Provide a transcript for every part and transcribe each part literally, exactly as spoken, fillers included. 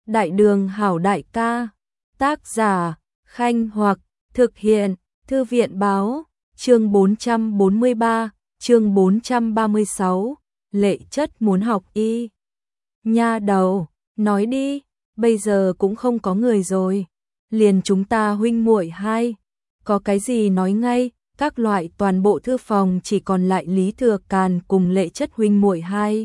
Đại đường hảo đại ca. Tác giả, Khanh Hoặc, thực hiện, Thư viện báo, chương bốn trăm bốn mươi ba, chương bốn trăm ba mươi sáu, Lệ Chất muốn học y. Nha đầu, nói đi, bây giờ cũng không có người rồi, liền chúng ta huynh muội hai, có cái gì nói ngay, các loại toàn bộ thư phòng chỉ còn lại Lý Thừa Càn cùng Lệ Chất huynh muội hai.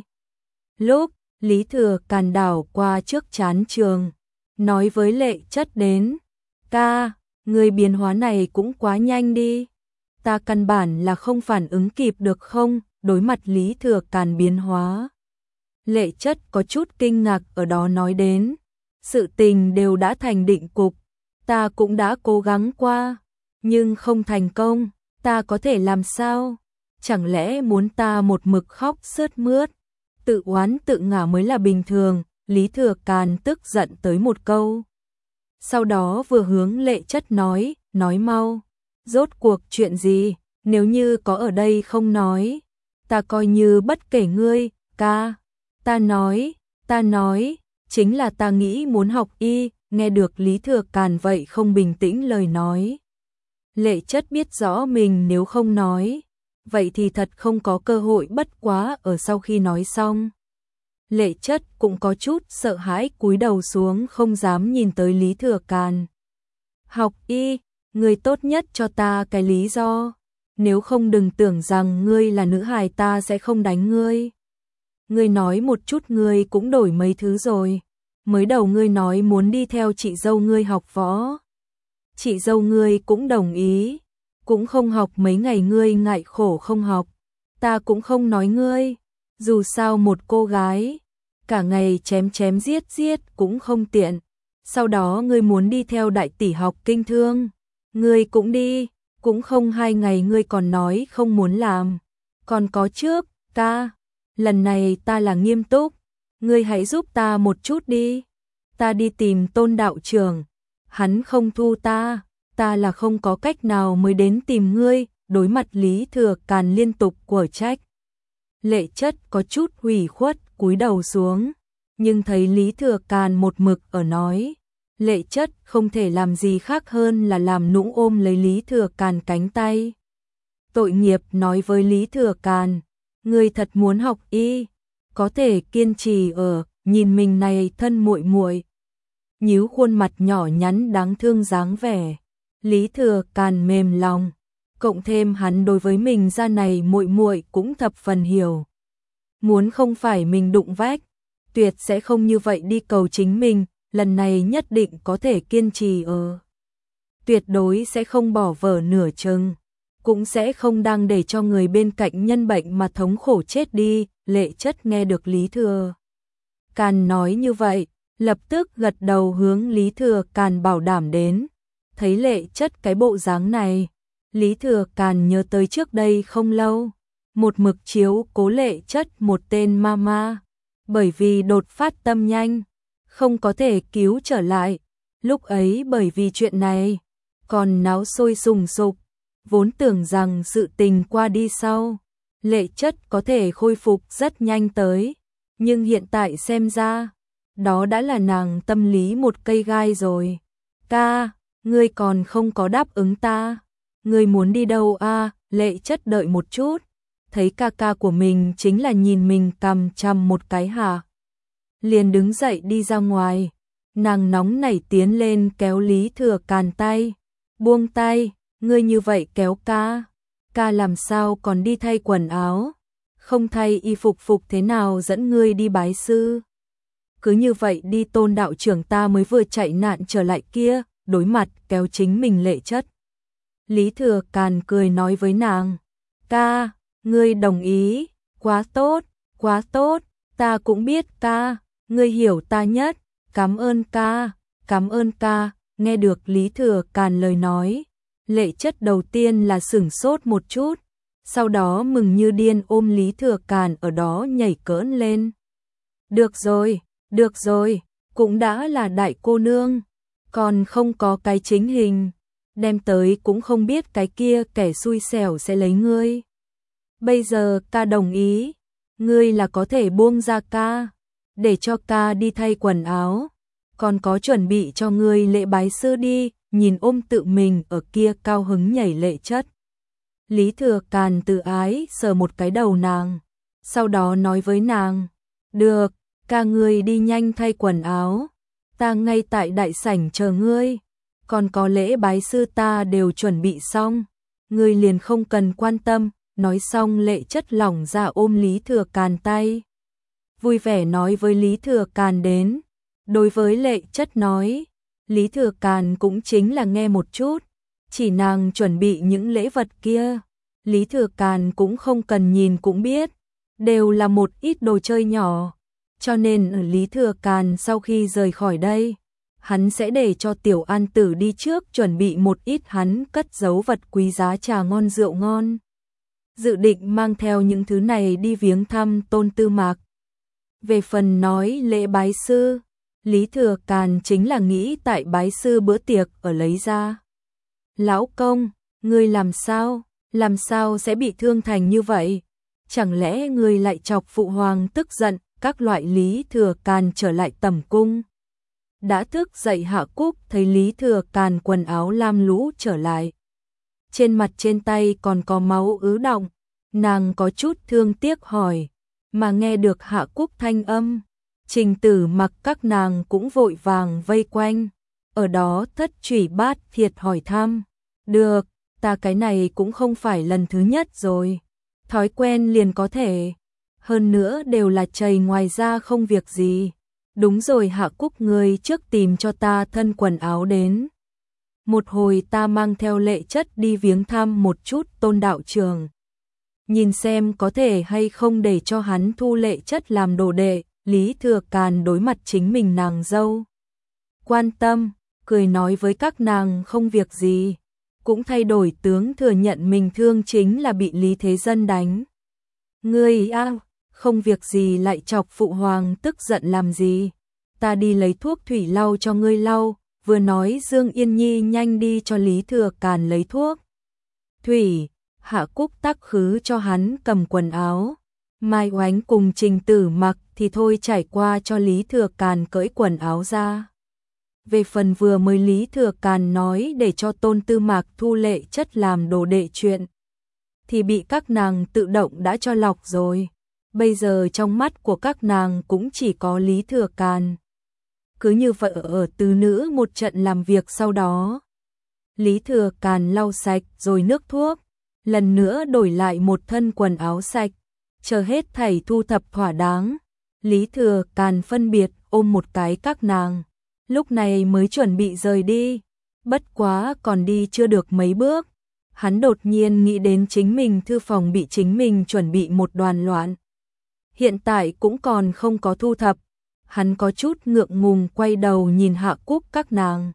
Lúc Lý Thừa Càn đảo qua trước chán trường, nói với Lệ Chất đến, ca, người biến hóa này cũng quá nhanh đi, ta căn bản là không phản ứng kịp được không, đối mặt Lý Thừa Càn biến hóa. Lệ Chất có chút kinh ngạc ở đó nói đến, sự tình đều đã thành định cục, ta cũng đã cố gắng qua, nhưng không thành công, ta có thể làm sao, chẳng lẽ muốn ta một mực khóc sướt mướt, tự oán tự ngả mới là bình thường, Lý Thừa Càn tức giận tới một câu. Sau đó vừa hướng Lệ Chất nói, nói mau, rốt cuộc chuyện gì, nếu như có ở đây không nói, ta coi như bất kể ngươi, ca, ta nói, ta nói, chính là ta nghĩ muốn học y, nghe được Lý Thừa Càn vậy không bình tĩnh lời nói. Lệ Chất biết rõ mình nếu không nói, vậy thì thật không có cơ hội, bất quá ở sau khi nói xong. Lệ Chất cũng có chút sợ hãi cúi đầu xuống không dám nhìn tới Lý Thừa Càn. Học y, ngươi tốt nhất cho ta cái lý do, nếu không đừng tưởng rằng ngươi là nữ hài ta sẽ không đánh ngươi. Ngươi nói một chút ngươi cũng đổi mấy thứ rồi, mới đầu ngươi nói muốn đi theo chị dâu ngươi học võ. Chị dâu ngươi cũng đồng ý, cũng không học mấy ngày ngươi ngại khổ không học, ta cũng không nói ngươi, dù sao một cô gái, cả ngày chém chém giết giết cũng không tiện, sau đó ngươi muốn đi theo đại tỷ học kinh thương, ngươi cũng đi, cũng không hai ngày ngươi còn nói không muốn làm, còn có trước, ca, lần này ta là nghiêm túc, ngươi hãy giúp ta một chút đi, ta đi tìm Tôn đạo trưởng, hắn không thu ta, ta là không có cách nào mới đến tìm ngươi, đối mặt Lý Thừa Càn liên tục quở trách. Lệ Chất có chút hủy khuất cúi đầu xuống, nhưng thấy Lý Thừa Càn một mực ở nói, Lệ Chất không thể làm gì khác hơn là làm nũng ôm lấy Lý Thừa Càn cánh tay. Tội nghiệp nói với Lý Thừa Càn, ngươi thật muốn học y, có thể kiên trì ở, nhìn mình này thân muội muội, nhíu khuôn mặt nhỏ nhắn đáng thương dáng vẻ. Lý Thừa Càn mềm lòng, cộng thêm hắn đối với mình ra này muội muội cũng thập phần hiểu. Muốn không phải mình đụng vách, tuyệt sẽ không như vậy đi cầu chính mình, lần này nhất định có thể kiên trì ở. Tuyệt đối sẽ không bỏ vở nửa chừng, cũng sẽ không đang để cho người bên cạnh nhân bệnh mà thống khổ chết đi. Lệ Chất nghe được Lý Thừa Càn nói như vậy, lập tức gật đầu hướng Lý Thừa Càn bảo đảm đến. Thấy Lệ Chất cái bộ dáng này, Lý Thừa Càn nhớ tới trước đây không lâu, một mực chiếu cố Lệ Chất một tên mama, bởi vì đột phát tâm nhanh, không có thể cứu trở lại, lúc ấy bởi vì chuyện này, còn náo sôi sùng sục, vốn tưởng rằng sự tình qua đi sau, Lệ Chất có thể khôi phục rất nhanh tới, nhưng hiện tại xem ra, đó đã là nàng tâm lý một cây gai rồi. Ca, ngươi còn không có đáp ứng ta, ngươi muốn đi đâu a? À? Lệ Chất đợi một chút, thấy ca ca của mình chính là nhìn mình cằm chằm một cái hả, liền đứng dậy đi ra ngoài. Nàng nóng nảy tiến lên kéo Lý Thừa Càn tay, buông tay, ngươi như vậy kéo ca, ca làm sao còn đi thay quần áo, không thay y phục phục thế nào dẫn ngươi đi bái sư. Cứ như vậy đi, Tôn đạo trưởng ta mới vừa chạy nạn trở lại kia, đối mặt kéo chính mình Lệ Chất. Lý Thừa Càn cười nói với nàng, ca, ngươi đồng ý, quá tốt, quá tốt, ta cũng biết ca, ngươi hiểu ta nhất, cảm ơn ca, cảm ơn ca. Nghe được Lý Thừa Càn lời nói, Lệ Chất đầu tiên là sửng sốt một chút, sau đó mừng như điên ôm Lý Thừa Càn ở đó nhảy cỡn lên. Được rồi, được rồi, cũng đã là đại cô nương, còn không có cái chính hình, đem tới cũng không biết cái kia kẻ xui xẻo sẽ lấy ngươi. Bây giờ ca đồng ý, ngươi là có thể buông ra ca, để cho ca đi thay quần áo, còn có chuẩn bị cho ngươi lễ bái sư đi, nhìn ôm tự mình ở kia cao hứng nhảy Lệ Chất. Lý Thừa Càn từ ái sờ một cái đầu nàng, sau đó nói với nàng, được, ca ngươi đi nhanh thay quần áo, ta ngay tại đại sảnh chờ ngươi, còn có lễ bái sư ta đều chuẩn bị xong, ngươi liền không cần quan tâm. Nói xong Lệ Chất lỏng ra ôm Lý Thừa Càn tay, vui vẻ nói với Lý Thừa Càn đến. Đối với Lệ Chất nói, Lý Thừa Càn cũng chính là nghe một chút, chỉ nàng chuẩn bị những lễ vật kia, Lý Thừa Càn cũng không cần nhìn cũng biết, đều là một ít đồ chơi nhỏ, cho nên Lý Thừa Càn sau khi rời khỏi đây, hắn sẽ để cho Tiểu An Tử đi trước chuẩn bị một ít hắn cất giấu vật quý giá, trà ngon rượu ngon. Dự định mang theo những thứ này đi viếng thăm Tôn Tư Mạc. Về phần nói lễ bái sư, Lý Thừa Càn chính là nghĩ tại bái sư bữa tiệc ở lấy ra. Lão công, ngươi làm sao, làm sao sẽ bị thương thành như vậy? Chẳng lẽ ngươi lại chọc phụ hoàng tức giận? Các loại Lý Thừa Càn trở lại tẩm cung. Đã thức dậy Hạ Cúc thấy Lý Thừa Càn quần áo lam lũ trở lại. Trên mặt trên tay còn có máu ứ đọng, nàng có chút thương tiếc hỏi, mà nghe được Hạ Cúc thanh âm, Trình Tử Mặc các nàng cũng vội vàng vây quanh, ở đó thất trủy bát thiệt hỏi thăm, được, ta cái này cũng không phải lần thứ nhất rồi, thói quen liền có thể, hơn nữa đều là chày ngoài ra không việc gì. Đúng rồi Hạ Cúc, ngươi trước tìm cho ta thân quần áo đến. Một hồi ta mang theo Lệ Chất đi viếng thăm một chút Tôn đạo trường. Nhìn xem có thể hay không để cho hắn thu Lệ Chất làm đồ đệ. Lý Thừa Càn đối mặt chính mình nàng dâu, quan tâm, cười nói với các nàng không việc gì. Cũng thay đổi tướng thừa nhận mình thương chính là bị Lý Thế Dân đánh. Ngươi a, không việc gì lại chọc phụ hoàng tức giận làm gì. Ta đi lấy thuốc thủy lau cho ngươi lau. Vừa nói Dương Yên Nhi nhanh đi cho Lý Thừa Càn lấy thuốc thủy. Hạ Cúc tác khứ cho hắn cầm quần áo. Mai Oánh cùng Trình Tử Mặc thì thôi trải qua cho Lý Thừa Càn cởi quần áo ra. Về phần vừa mới Lý Thừa Càn nói để cho Tôn Tư Mạc thu Lệ Chất làm đồ đệ chuyện, thì bị các nàng tự động đã cho lọc rồi. Bây giờ trong mắt của các nàng cũng chỉ có Lý Thừa Càn. Cứ như vậy ở tứ nữ một trận làm việc sau đó. Lý Thừa Càn lau sạch rồi nước thuốc, lần nữa đổi lại một thân quần áo sạch, chờ hết thảy thu thập thỏa đáng. Lý Thừa Càn phân biệt ôm một cái các nàng, lúc này mới chuẩn bị rời đi. Bất quá còn đi chưa được mấy bước, hắn đột nhiên nghĩ đến chính mình thư phòng bị chính mình chuẩn bị một đoàn loạn. Hiện tại cũng còn không có thu thập, hắn có chút ngượng ngùng quay đầu nhìn Hạ Cúc các nàng.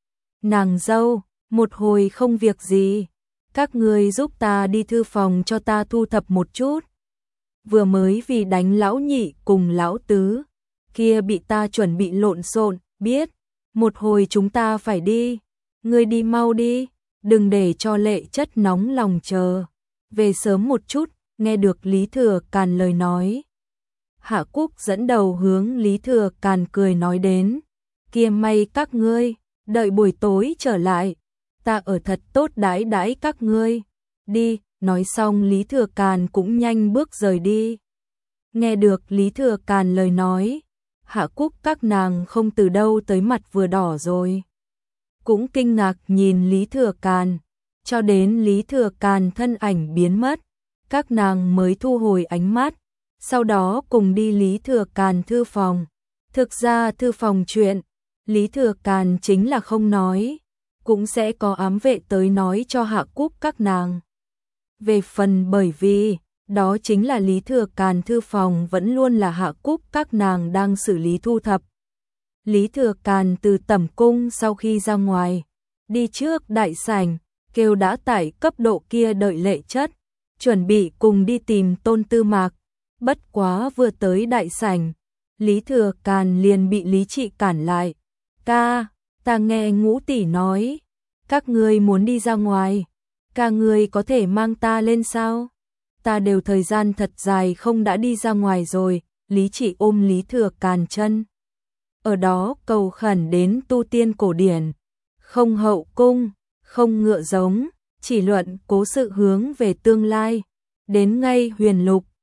Nàng dâu, một hồi không việc gì, các ngươi giúp ta đi thư phòng cho ta thu thập một chút. Vừa mới vì đánh lão nhị cùng lão tứ, kia bị ta chuẩn bị lộn xộn, biết, một hồi chúng ta phải đi, ngươi đi mau đi, đừng để cho Lệ Chất nóng lòng chờ, về sớm một chút. Nghe được Lý Thừa Càn lời nói, Hạ Cúc dẫn đầu hướng Lý Thừa Càn cười nói đến, kia may các ngươi, đợi buổi tối trở lại, ta ở thật tốt đãi đãi các ngươi, đi. Nói xong Lý Thừa Càn cũng nhanh bước rời đi. Nghe được Lý Thừa Càn lời nói, Hạ Cúc các nàng không từ đâu tới mặt vừa đỏ rồi. Cũng kinh ngạc nhìn Lý Thừa Càn, cho đến Lý Thừa Càn thân ảnh biến mất, các nàng mới thu hồi ánh mắt, sau đó cùng đi Lý Thừa Càn thư phòng. Thực ra thư phòng chuyện, Lý Thừa Càn chính là không nói, cũng sẽ có ám vệ tới nói cho Hạ Cúc các nàng. Về phần bởi vì, đó chính là Lý Thừa Càn thư phòng vẫn luôn là Hạ Cúc các nàng đang xử lý thu thập. Lý Thừa Càn từ tẩm cung sau khi ra ngoài, đi trước đại sảnh, kêu đã tại cấp độ kia đợi Lệ Chất, chuẩn bị cùng đi tìm Tôn Tư Mạc. Bất quá vừa tới đại sảnh, Lý Thừa Càn liền bị Lý Trị cản lại. Ca, ta nghe Ngũ tỷ nói, các ngươi muốn đi ra ngoài. Ca ngươi có thể mang ta lên sao? Ta đều thời gian thật dài không đã đi ra ngoài rồi. Lý Trị ôm Lý Thừa Càn chân. ở đó cầu khẩn đến tu tiên cổ điển, không hậu cung, không ngựa giống, chỉ luận cố sự hướng về tương lai. Đến ngay huyền lục,